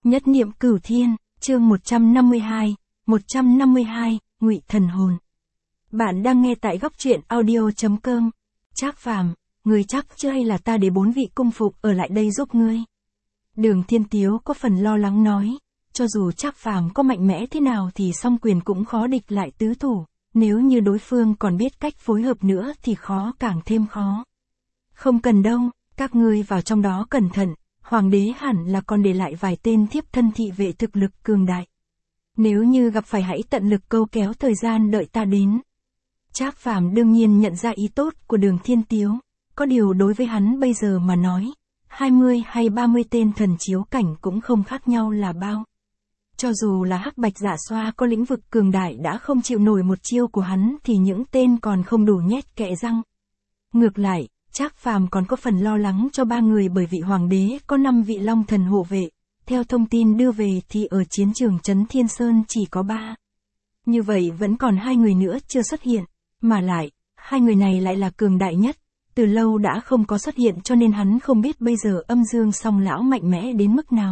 Nhất niệm cửu thiên, chương 152, Ngụy thần hồn. Bạn đang nghe tại góc truyện audio.com. Trác Phàm, ngươi chắc chưa hay là ta để 4 vị cung phục ở lại đây giúp ngươi? Đường Thiên Tiếu có phần lo lắng nói, cho dù Trác Phàm có mạnh mẽ thế nào thì song quyền cũng khó địch lại tứ thủ, nếu như đối phương còn biết cách phối hợp nữa thì khó càng thêm khó. Không cần đâu, các ngươi vào trong đó cẩn thận, hoàng đế hẳn là còn để lại vài tên thiếp thân thị vệ thực lực cường đại. Nếu như gặp phải hãy tận lực câu kéo thời gian đợi ta đến. Trác Phàm đương nhiên nhận ra ý tốt của Đường Thiên Tiếu, có điều đối với hắn bây giờ mà nói, 20 hay 30 tên thần chiếu cảnh cũng không khác nhau là bao. Cho dù là Hắc Bạch Dạ Xoa có lĩnh vực cường đại đã không chịu nổi một chiêu của hắn thì những tên còn không đủ nhét kẽ răng. Ngược lại, Trác Phàm còn có phần lo lắng cho 3 người bởi vị hoàng đế có 5 vị long thần hộ vệ, theo thông tin đưa về thì ở chiến trường Trấn Thiên Sơn chỉ có 3. Như vậy vẫn còn 2 người nữa chưa xuất hiện, mà lại, 2 người này lại là cường đại nhất, từ lâu đã không có xuất hiện cho nên hắn không biết bây giờ Âm Dương Song lão mạnh mẽ đến mức nào.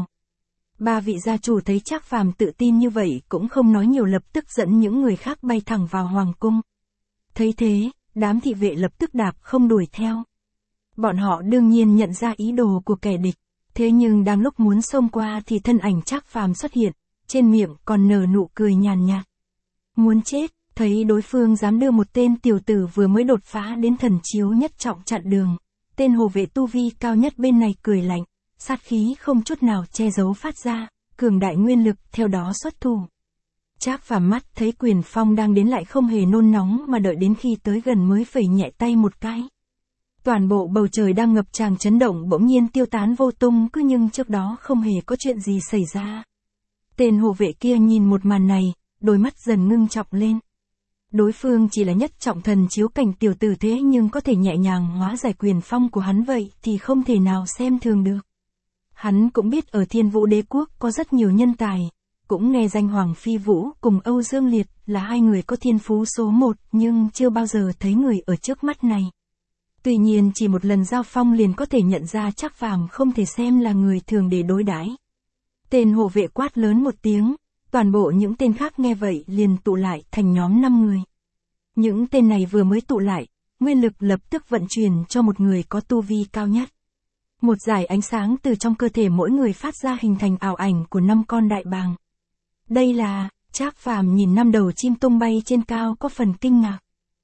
3 vị gia chủ thấy Trác Phàm tự tin như vậy cũng không nói nhiều, lập tức dẫn những người khác bay thẳng vào hoàng cung. Thấy thế, đám thị vệ lập tức đạp không đuổi theo. Bọn họ đương nhiên nhận ra ý đồ của kẻ địch, thế nhưng đang lúc muốn xông qua thì thân ảnh Trác Phàm xuất hiện, trên miệng còn nở nụ cười nhàn nhạt. Muốn chết, thấy đối phương dám đưa một tên tiểu tử vừa mới đột phá đến thần chiếu nhất trọng chặn đường. Tên hộ vệ tu vi cao nhất bên này cười lạnh, sát khí không chút nào che giấu phát ra, cường đại nguyên lực theo đó xuất thủ. Trác Phàm mắt thấy quyền phong đang đến lại không hề nôn nóng mà đợi đến khi tới gần mới phẩy nhẹ tay một cái. Toàn bộ bầu trời đang ngập tràn chấn động bỗng nhiên tiêu tán vô tung, cứ nhưng trước đó không hề có chuyện gì xảy ra. Tên hộ vệ kia nhìn một màn này, đôi mắt dần ngưng trọng lên. Đối phương chỉ là nhất trọng thần chiếu cảnh tiểu tử thế nhưng có thể nhẹ nhàng hóa giải quyền phong của hắn vậy thì không thể nào xem thường được. Hắn cũng biết ở Thiên Vũ Đế Quốc có rất nhiều nhân tài, cũng nghe danh Hoàng Phi Vũ cùng Âu Dương Liệt là 2 người có thiên phú số 1 nhưng chưa bao giờ thấy người ở trước mắt này. Tuy nhiên chỉ một lần giao phong liền có thể nhận ra Trác Phàm không thể xem là người thường để đối đãi. Tên hộ vệ quát lớn một tiếng, toàn bộ những tên khác nghe vậy liền tụ lại thành nhóm 5 người. Những tên này vừa mới tụ lại, nguyên lực lập tức vận chuyển cho một người có tu vi cao nhất. Một dải ánh sáng từ trong cơ thể mỗi người phát ra hình thành ảo ảnh của 5 con đại bàng. Đây là, Trác Phàm nhìn 5 đầu chim tung bay trên cao có phần kinh ngạc.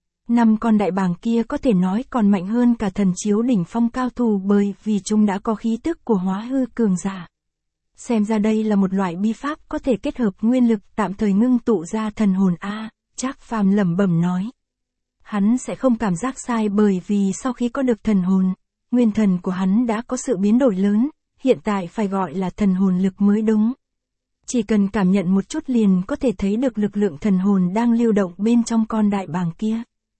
5 con đại bàng kia có thể nói còn mạnh hơn cả thần chiếu đỉnh phong cao thủ bởi vì chúng đã có khí tức của hóa hư cường giả. Xem ra đây là một loại bi pháp có thể kết hợp nguyên lực tạm thời ngưng tụ ra thần hồn a, Trác Phàm lẩm bẩm nói. Hắn sẽ không cảm giác sai bởi vì sau khi có được thần hồn, nguyên thần của hắn đã có sự biến đổi lớn, hiện tại phải gọi là thần hồn lực mới đúng. Chỉ cần cảm nhận một chút liền có thể thấy được lực lượng thần hồn đang lưu động bên trong con đại bàng kia.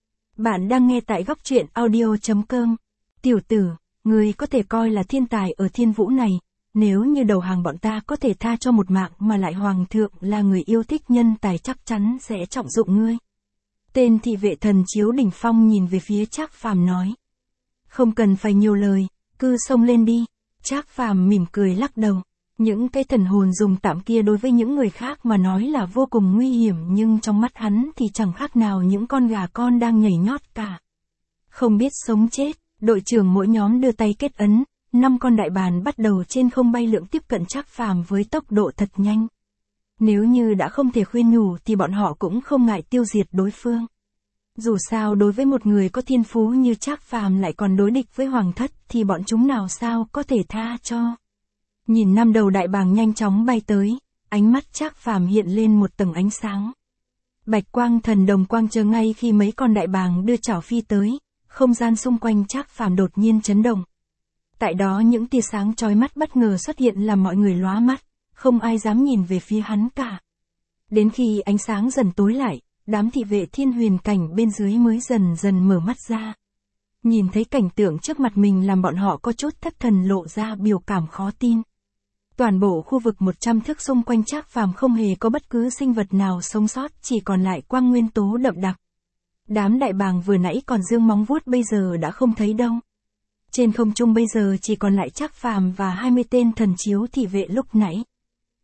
Bạn đang nghe tại góc truyện audio.com. Tiểu tử, ngươi có thể coi là thiên tài ở Thiên Vũ này, nếu như đầu hàng bọn ta có thể tha cho một mạng mà lại hoàng thượng là người yêu thích nhân tài chắc chắn sẽ trọng dụng ngươi. Tên thị vệ thần chiếu đỉnh phong nhìn về phía Trác Phàm nói. Không cần phải nhiều lời, cứ xông lên đi. Trác Phàm mỉm cười lắc đầu. Những cái thần hồn dùng tạm kia đối với những người khác mà nói là vô cùng nguy hiểm nhưng trong mắt hắn thì chẳng khác nào những con gà con đang nhảy nhót cả. Không biết sống chết, đội trưởng mỗi nhóm đưa tay kết ấn, 5 con đại bàng bắt đầu trên không bay lượn tiếp cận Trác Phàm với tốc độ thật nhanh. Nếu như đã không thể khuyên nhủ thì bọn họ cũng không ngại tiêu diệt đối phương. Dù sao đối với một người có thiên phú như Trác Phàm lại còn đối địch với hoàng thất thì bọn chúng nào sao có thể tha cho. Nhìn 5 đầu đại bàng nhanh chóng bay tới, ánh mắt Trác Phàm hiện lên một tầng ánh sáng. Bạch quang thần đồng quang chờ ngay khi mấy con đại bàng đưa chảo phi tới, không gian xung quanh Trác Phàm đột nhiên chấn động. Tại đó những tia sáng chói mắt bất ngờ xuất hiện làm mọi người lóa mắt, không ai dám nhìn về phía hắn cả. Đến khi ánh sáng dần tối lại, đám thị vệ thiên huyền cảnh bên dưới mới dần dần mở mắt ra. Nhìn thấy cảnh tượng trước mặt mình làm bọn họ có chút thất thần lộ ra biểu cảm khó tin. Toàn bộ khu vực 100 thước xung quanh Trác Phàm không hề có bất cứ sinh vật nào sống sót, chỉ còn lại quang nguyên tố đậm đặc. Đám đại bàng vừa nãy còn dương móng vuốt bây giờ đã không thấy đâu. Trên không trung bây giờ chỉ còn lại Trác Phàm và 20 tên thần chiếu thị vệ lúc nãy.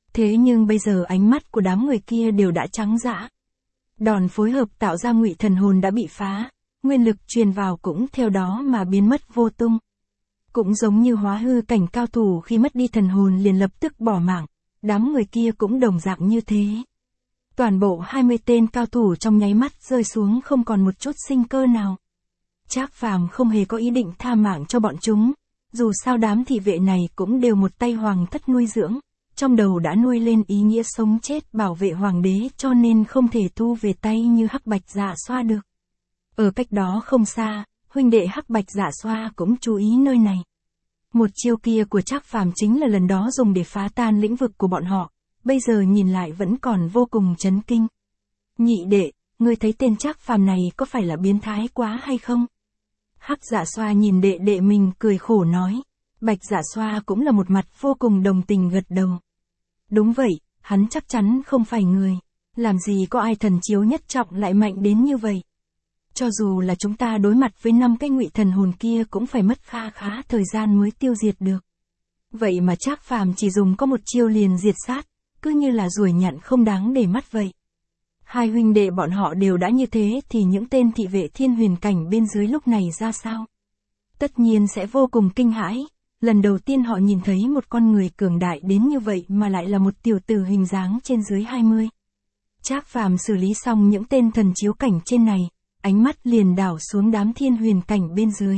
Thế nhưng bây giờ ánh mắt của đám người kia đều đã trắng dã. Đòn phối hợp tạo ra ngụy thần hồn đã bị phá, nguyên lực truyền vào cũng theo đó mà biến mất vô tung. Cũng giống như hóa hư cảnh cao thủ khi mất đi thần hồn liền lập tức bỏ mạng, đám người kia cũng đồng dạng như thế. Toàn bộ 20 tên cao thủ trong nháy mắt rơi xuống không còn một chút sinh cơ nào. Trác Phàm không hề có ý định tha mạng cho bọn chúng, dù sao đám thị vệ này cũng đều một tay hoàng thất nuôi dưỡng, trong đầu đã nuôi lên ý nghĩa sống chết bảo vệ hoàng đế cho nên không thể thu về tay như Hắc Bạch Dạ Xoa được. Ở cách đó không xa, huynh đệ Hắc Bạch Dạ Xoa cũng chú ý nơi này. Một chiêu kia của Trác Phàm chính là lần đó dùng để phá tan lĩnh vực của bọn họ, bây giờ nhìn lại vẫn còn vô cùng chấn kinh. Nhị đệ, ngươi thấy tên Trác Phàm này có phải là biến thái quá hay không? Hắc Dạ Xoa nhìn đệ đệ mình cười khổ nói. Bạch Dạ Xoa cũng là một mặt vô cùng đồng tình gật đầu. Đúng vậy, hắn chắc chắn không phải người. Làm gì có ai thần chiếu nhất trọng lại mạnh đến như vậy. Cho dù là chúng ta đối mặt với 5 cái ngụy thần hồn kia cũng phải mất khá thời gian mới tiêu diệt được. Vậy mà Trác Phàm chỉ dùng có một chiêu liền diệt sát, cứ như là ruồi nhặn không đáng để mắt vậy. Hai huynh đệ bọn họ đều đã như thế thì những tên thị vệ thiên huyền cảnh bên dưới lúc này ra sao? Tất nhiên sẽ vô cùng kinh hãi. Lần đầu tiên họ nhìn thấy một con người cường đại đến như vậy mà lại là một tiểu tử hình dáng trên dưới 20. Trác Phàm xử lý xong những tên thần chiếu cảnh trên này, ánh mắt liền đảo xuống đám thiên huyền cảnh bên dưới.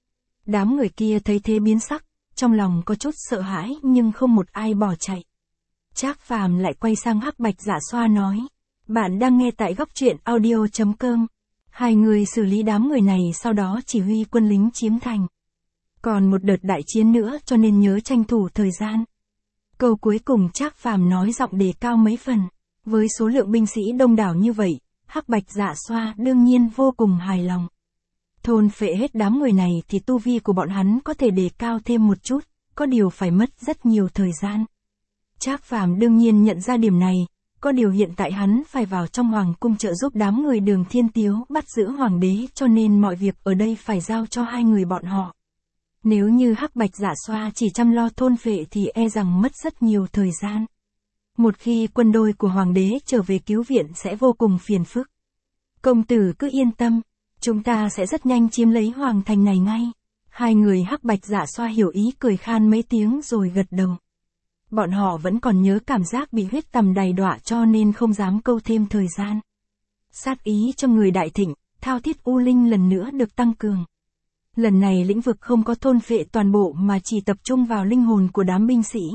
Đám người kia thấy thế biến sắc, trong lòng có chút sợ hãi nhưng không một ai bỏ chạy. Trác Phàm lại quay sang Hắc Bạch Dạ Xoa nói, bạn đang nghe tại góc truyện audio.com. Hai người xử lý đám người này sau đó chỉ huy quân lính chiếm thành. Còn một đợt đại chiến nữa cho nên nhớ tranh thủ thời gian. Câu cuối cùng Trác Phàm nói giọng đề cao mấy phần. Với số lượng binh sĩ đông đảo như vậy, Hắc Bạch Dạ Xoa đương nhiên vô cùng hài lòng. Thôn phệ hết đám người này thì tu vi của bọn hắn có thể đề cao thêm một chút, có điều phải mất rất nhiều thời gian. Trác Phàm đương nhiên nhận ra điểm này, có điều hiện tại hắn phải vào trong hoàng cung trợ giúp đám người Đường Thiên Tiếu bắt giữ hoàng đế cho nên mọi việc ở đây phải giao cho hai người bọn họ. Nếu như Hắc Bạch Dạ Xoa chỉ chăm lo thôn phệ thì e rằng mất rất nhiều thời gian. Một khi quân đội của hoàng đế trở về cứu viện sẽ vô cùng phiền phức. Công tử cứ yên tâm, chúng ta sẽ rất nhanh chiếm lấy hoàng thành này ngay. Hai người Hắc Bạch Dạ Xoa hiểu ý cười khan mấy tiếng rồi gật đầu. Bọn họ vẫn còn nhớ cảm giác bị huyết tầm đầy đọa cho nên không dám câu thêm thời gian. Sát ý trong người Đại Thịnh, thao thiết U Linh lần nữa được tăng cường. Lần này lĩnh vực không có thôn phệ toàn bộ mà chỉ tập trung vào linh hồn của đám binh sĩ.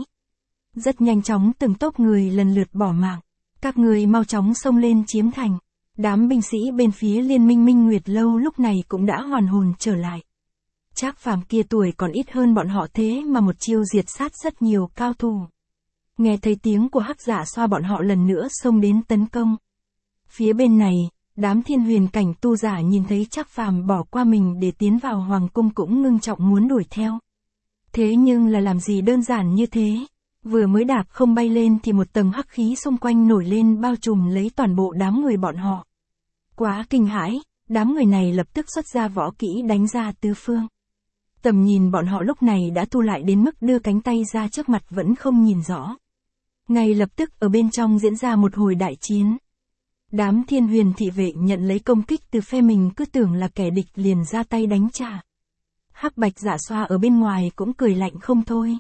Rất nhanh chóng từng tốp người lần lượt bỏ mạng. Các người mau chóng xông lên chiếm thành. Đám binh sĩ bên phía liên minh Minh Nguyệt Lâu lúc này cũng đã hoàn hồn trở lại. Trác Phàm kia tuổi còn ít hơn bọn họ thế mà một chiêu diệt sát rất nhiều cao thủ. Nghe thấy tiếng của Hắc Dạ Xoa bọn họ lần nữa xông đến tấn công. Phía bên này, đám thiên huyền cảnh tu giả nhìn thấy Trác Phàm bỏ qua mình để tiến vào hoàng cung cũng ngưng trọng muốn đuổi theo. Thế nhưng là làm gì đơn giản như thế. Vừa mới đạp không bay lên thì một tầng hắc khí xung quanh nổi lên bao trùm lấy toàn bộ đám người bọn họ. Quá kinh hãi, đám người này lập tức xuất ra võ kỹ đánh ra tứ phương. Tầm nhìn bọn họ lúc này đã thu lại đến mức đưa cánh tay ra trước mặt vẫn không nhìn rõ. Ngay lập tức ở bên trong diễn ra một hồi đại chiến. Đám thiên huyền thị vệ nhận lấy công kích từ phe mình cứ tưởng là kẻ địch liền ra tay đánh trả. Hắc Bạch Dạ Xoa ở bên ngoài cũng cười lạnh không thôi.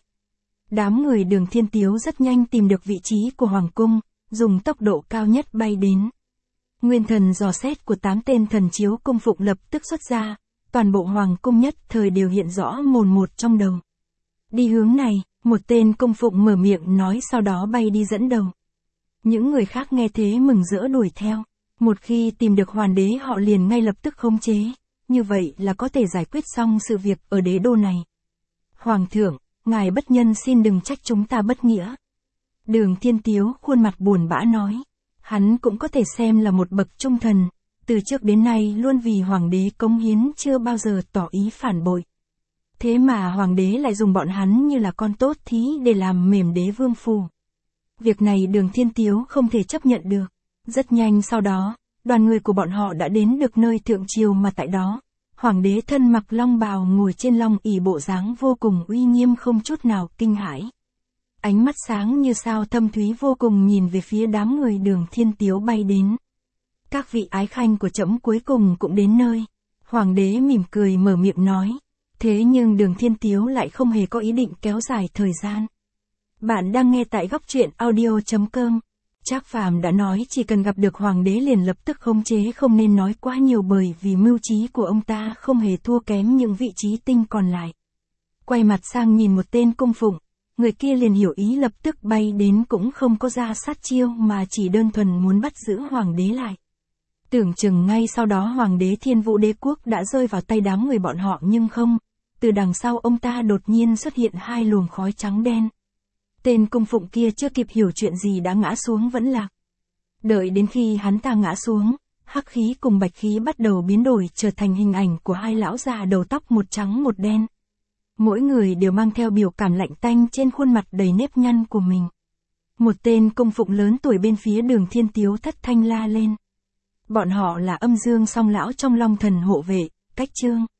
Đám người Đường Thiên Tiếu rất nhanh tìm được vị trí của hoàng cung, dùng tốc độ cao nhất bay đến. Nguyên thần dò xét của 8 tên thần chiếu cung phụng lập tức xuất ra, toàn bộ hoàng cung nhất thời đều hiện rõ mồn một trong đầu. Đi hướng này, một tên cung phụng mở miệng nói sau đó bay đi dẫn đầu. Những người khác nghe thế mừng rỡ đuổi theo. Một khi tìm được hoàng đế họ liền ngay lập tức khống chế, như vậy là có thể giải quyết xong sự việc ở đế đô này. Hoàng thượng, ngài bất nhân xin đừng trách chúng ta bất nghĩa. Đường Thiên Tiếu khuôn mặt buồn bã nói. Hắn cũng có thể xem là một bậc trung thần, từ trước đến nay luôn vì hoàng đế cống hiến chưa bao giờ tỏ ý phản bội. Thế mà hoàng đế lại dùng bọn hắn như là con tốt thí để làm mềm đế vương phủ. Việc này Đường Thiên Tiếu không thể chấp nhận được. Rất nhanh sau đó, đoàn người của bọn họ đã đến được nơi thượng triều mà tại đó. Hoàng đế thân mặc long bào ngồi trên long ỷ bộ dáng vô cùng uy nghiêm không chút nào kinh hãi. Ánh mắt sáng như sao thâm thúy vô cùng nhìn về phía đám người Đường Thiên Tiếu bay đến. Các vị ái khanh của trẫm cuối cùng cũng đến nơi. Hoàng đế mỉm cười mở miệng nói. Thế nhưng Đường Thiên Tiếu lại không hề có ý định kéo dài thời gian. Bạn đang nghe tại góc truyện audio.com. Trác Phàm đã nói chỉ cần gặp được hoàng đế liền lập tức khống chế, không nên nói quá nhiều bởi vì mưu trí của ông ta không hề thua kém những vị trí tinh còn lại. Quay mặt sang nhìn một tên cung phụng, người kia liền hiểu ý lập tức bay đến, cũng không có ra sát chiêu mà chỉ đơn thuần muốn bắt giữ hoàng đế lại. Tưởng chừng ngay sau đó hoàng đế Thiên Vũ Đế Quốc đã rơi vào tay đám người bọn họ, nhưng không, từ đằng sau ông ta đột nhiên xuất hiện hai luồng khói trắng đen. Tên cung phụng kia chưa kịp hiểu chuyện gì đã ngã xuống vẫn lạc. Đợi đến khi hắn ta ngã xuống, hắc khí cùng bạch khí bắt đầu biến đổi trở thành hình ảnh của hai lão già đầu tóc một trắng một đen. Mỗi người đều mang theo biểu cảm lạnh tanh trên khuôn mặt đầy nếp nhăn của mình. Một tên cung phụng lớn tuổi bên phía Đường Thiên Tiếu thất thanh la lên. Bọn họ là Âm Dương Song lão trong Long Thần hộ vệ, Cách Chương.